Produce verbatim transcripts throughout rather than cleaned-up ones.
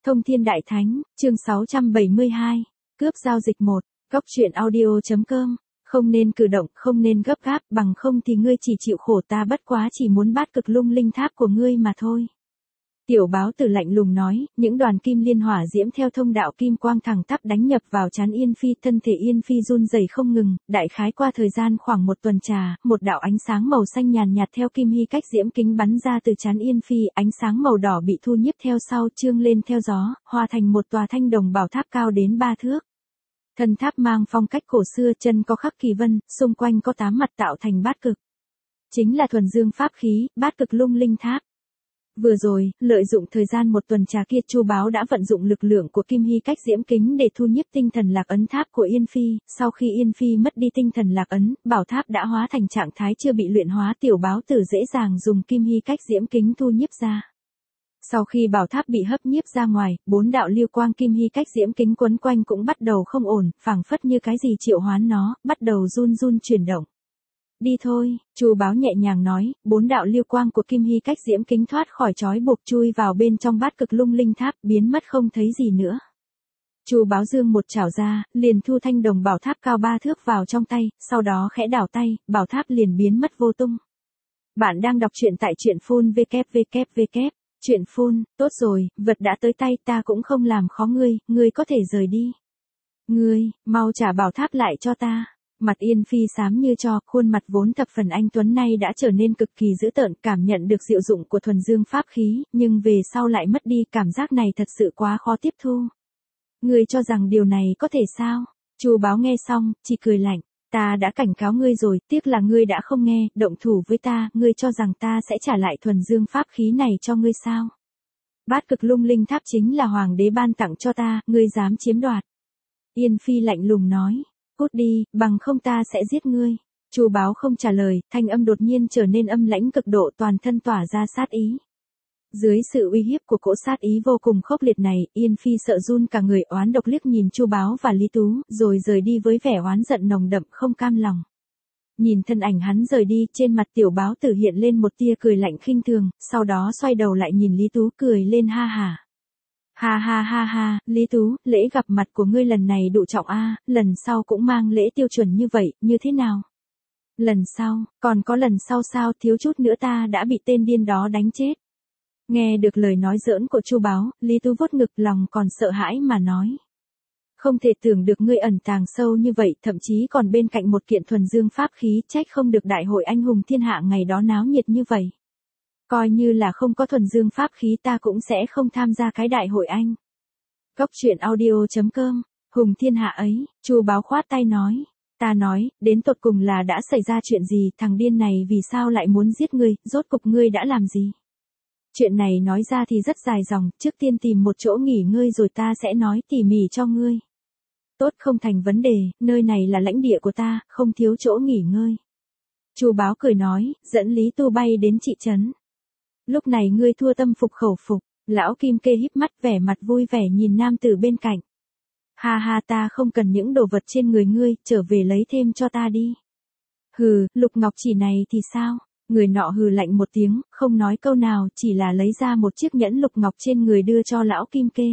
Thông Thiên Đại Thánh, chương sáu trăm bảy mươi hai, cướp giao dịch một, góc truyện audio.com, không nên cử động, không nên gấp gáp, bằng không thì ngươi chỉ chịu khổ, ta bất quá chỉ muốn bát cực lung linh tháp của ngươi mà thôi. Tiểu báo tử lạnh lùng nói, những đoàn kim liên hỏa diễm theo thông đạo kim quang thẳng tắp đánh nhập vào trán Yên Phi, thân thể Yên Phi run rẩy không ngừng, đại khái qua thời gian khoảng một tuần trà, một đạo ánh sáng màu xanh nhàn nhạt theo kim hy cách diễm kính bắn ra từ trán Yên Phi, ánh sáng màu đỏ bị thu nhiếp theo sau, trương lên theo gió, hòa thành một tòa thanh đồng bảo tháp cao đến ba thước. Thân tháp mang phong cách cổ xưa, chân có khắc kỳ vân, xung quanh có tám mặt tạo thành bát cực. Chính là thuần dương pháp khí, bát cực lung linh tháp. Vừa rồi, lợi dụng thời gian một tuần trà kia, Chu Báo đã vận dụng lực lượng của kim hy cách diễm kính để thu nhiếp tinh thần lạc ấn tháp của Yên Phi, sau khi Yên Phi mất đi tinh thần lạc ấn, bảo tháp đã hóa thành trạng thái chưa bị luyện hóa, tiểu báo tử dễ dàng dùng kim hy cách diễm kính thu nhiếp ra. Sau khi bảo tháp bị hấp nhiếp ra ngoài, bốn đạo lưu quang kim hy cách diễm kính quấn quanh cũng bắt đầu không ổn, phảng phất như cái gì triệu hoán nó, bắt đầu run run chuyển động. Đi thôi, Chu Báo nhẹ nhàng nói, bốn đạo lưu quang của kim hy cách diễm kính thoát khỏi trói buộc chui vào bên trong bát cực lung linh tháp, biến mất không thấy gì nữa. Chu Báo dương một chảo ra, liền thu thanh đồng bảo tháp cao ba thước vào trong tay, sau đó khẽ đảo tay, bảo tháp liền biến mất vô tung. Bạn đang đọc truyện tại truyện phun www. Truyện phun, tốt rồi, vật đã tới tay, ta cũng không làm khó ngươi, ngươi có thể rời đi. Ngươi, mau trả bảo tháp lại cho ta. Mặt Yên Phi xám như tro, khuôn mặt vốn thập phần anh tuấn nay đã trở nên cực kỳ dữ tợn, cảm nhận được diệu dụng của thuần dương pháp khí, nhưng về sau lại mất đi, cảm giác này thật sự quá khó tiếp thu. Ngươi cho rằng điều này có thể sao? Chu Báo nghe xong, chỉ cười lạnh, ta đã cảnh cáo ngươi rồi, tiếc là ngươi đã không nghe, động thủ với ta, ngươi cho rằng ta sẽ trả lại thuần dương pháp khí này cho ngươi sao? Bát cực lung linh tháp chính là hoàng đế ban tặng cho ta, ngươi dám chiếm đoạt. Yên Phi lạnh lùng nói. Cút đi, bằng không ta sẽ giết ngươi. Chu Báo không trả lời, thanh âm đột nhiên trở nên âm lãnh cực độ, toàn thân tỏa ra sát ý. Dưới sự uy hiếp của cỗ sát ý vô cùng khốc liệt này, Yên Phi sợ run cả người, oán độc liếc nhìn Chu Báo và Lý Tú, rồi rời đi với vẻ oán giận nồng đậm không cam lòng. Nhìn thân ảnh hắn rời đi, trên mặt tiểu báo tử hiện lên một tia cười lạnh khinh thường, sau đó xoay đầu lại nhìn Lý Tú cười lên ha hả. Ha ha ha ha, Lý Tú, lễ gặp mặt của ngươi lần này đủ trọng a, lần sau cũng mang lễ tiêu chuẩn như vậy, như thế nào? Lần sau, còn có lần sau sao, thiếu chút nữa ta đã bị tên điên đó đánh chết. Nghe được lời nói giỡn của Chu Báo, Lý Tú vuốt ngực, lòng còn sợ hãi mà nói. Không thể tưởng được ngươi ẩn tàng sâu như vậy, thậm chí còn bên cạnh một kiện thuần dương pháp khí, trách không được đại hội anh hùng thiên hạ ngày đó náo nhiệt như vậy. Coi như là không có thuần dương pháp khí ta cũng sẽ không tham gia cái đại hội anh. Góc truyện audio.com, hùng thiên hạ ấy, Chu Báo khoát tay nói. Ta nói, đến tột cùng là đã xảy ra chuyện gì, thằng điên này vì sao lại muốn giết ngươi, rốt cục ngươi đã làm gì? Chuyện này nói ra thì rất dài dòng, trước tiên tìm một chỗ nghỉ ngơi rồi ta sẽ nói tỉ mỉ cho ngươi. Tốt, không thành vấn đề, nơi này là lãnh địa của ta, không thiếu chỗ nghỉ ngơi. Chu Báo cười nói, dẫn Lý Tu bay đến trị trấn. Lúc này ngươi thua tâm phục khẩu phục, lão Kim Kê híp mắt vẻ mặt vui vẻ nhìn nam tử bên cạnh. Ha ha, ta không cần những đồ vật trên người ngươi, trở về lấy thêm cho ta đi. Hừ, lục ngọc chỉ này thì sao? Người nọ hừ lạnh một tiếng, không nói câu nào, chỉ là lấy ra một chiếc nhẫn lục ngọc trên người đưa cho lão Kim Kê.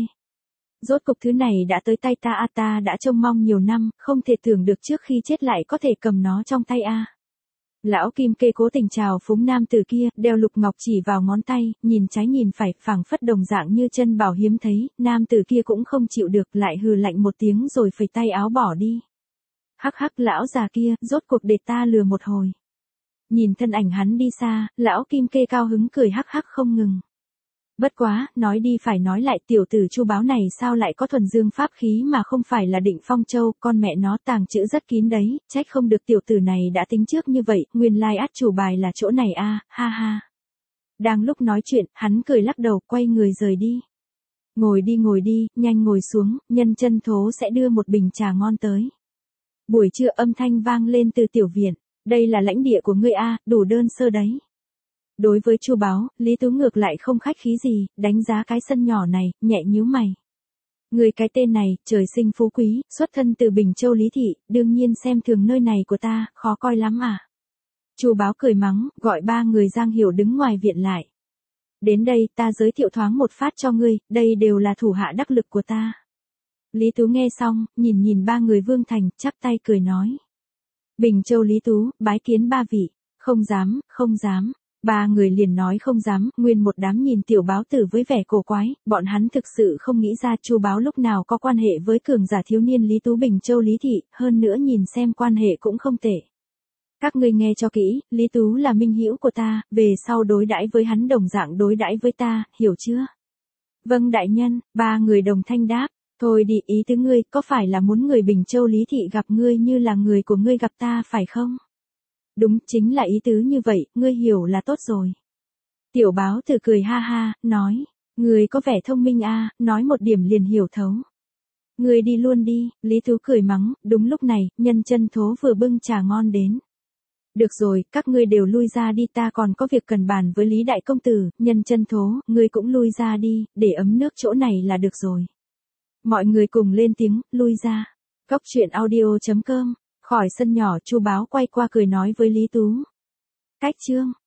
Rốt cục thứ này đã tới tay ta a, ta đã trông mong nhiều năm, không thể tưởng được trước khi chết lại có thể cầm nó trong tay a. Lão Kim Kê cố tình chào phúng nam tử kia, đeo lục ngọc chỉ vào ngón tay, nhìn trái nhìn phải, phảng phất đồng dạng như chân bảo hiếm thấy, nam tử kia cũng không chịu được, lại hừ lạnh một tiếng rồi phẩy tay áo bỏ đi. Hắc hắc, lão già kia, rốt cuộc để ta lừa một hồi. Nhìn thân ảnh hắn đi xa, lão Kim Kê cao hứng cười hắc hắc không ngừng. Bất quá, nói đi phải nói lại, tiểu tử Chu Báo này sao lại có thuần dương pháp khí mà không phải là Định Phong Châu, con mẹ nó tàng trữ rất kín đấy, trách không được tiểu tử này đã tính trước như vậy, nguyên lai át chủ bài là chỗ này a, ha ha. Đang lúc nói chuyện, hắn cười lắc đầu, quay người rời đi. Ngồi đi ngồi đi, nhanh ngồi xuống, nhân chân thố sẽ đưa một bình trà ngon tới. Buổi trưa âm thanh vang lên từ tiểu viện, đây là lãnh địa của ngươi a, đủ đơn sơ đấy. Đối với Chu Báo, Lý Tú ngược lại không khách khí gì, đánh giá cái sân nhỏ này, nhẹ nhíu mày. Người cái tên này, trời sinh phú quý, xuất thân từ Bình Châu Lý Thị, đương nhiên xem thường nơi này của ta, khó coi lắm à. Chu Báo cười mắng, gọi ba người Giang Hiểu đứng ngoài viện lại. Đến đây ta giới thiệu thoáng một phát cho ngươi, đây đều là thủ hạ đắc lực của ta. Lý Tú nghe xong, nhìn nhìn ba người Vương Thành, chắp tay cười nói. Bình Châu Lý Tú, bái kiến ba vị. Không dám, không dám. Ba người liền nói không dám, nguyên một đám nhìn tiểu báo tử với vẻ cổ quái, bọn hắn thực sự không nghĩ ra Chu Báo lúc nào có quan hệ với cường giả thiếu niên Lý Tú Bình Châu Lý Thị, hơn nữa nhìn xem quan hệ cũng không tệ. Các ngươi nghe cho kỹ, Lý Tú là minh hữu của ta, về sau đối đãi với hắn đồng dạng đối đãi với ta, hiểu chưa? Vâng đại nhân, ba người đồng thanh đáp. Thôi đi, ý tứ ngươi, có phải là muốn người Bình Châu Lý Thị gặp ngươi như là người của ngươi gặp ta phải không? Đúng, chính là ý tứ như vậy, ngươi hiểu là tốt rồi. Tiểu báo tử cười ha ha, nói, ngươi có vẻ thông minh a, nói một điểm liền hiểu thấu. Ngươi đi luôn đi, Lý Tú cười mắng, đúng lúc này, Nhân Chân Thố vừa bưng trà ngon đến. Được rồi, các ngươi đều lui ra đi, ta còn có việc cần bàn với Lý Đại Công Tử. Nhân Chân Thố, ngươi cũng lui ra đi, để ấm nước chỗ này là được rồi. Mọi người cùng lên tiếng, lui ra. Cốc truyện audio chấm com, khỏi sân nhỏ Chu Báo quay qua cười nói với Lý Tú. Cách chương.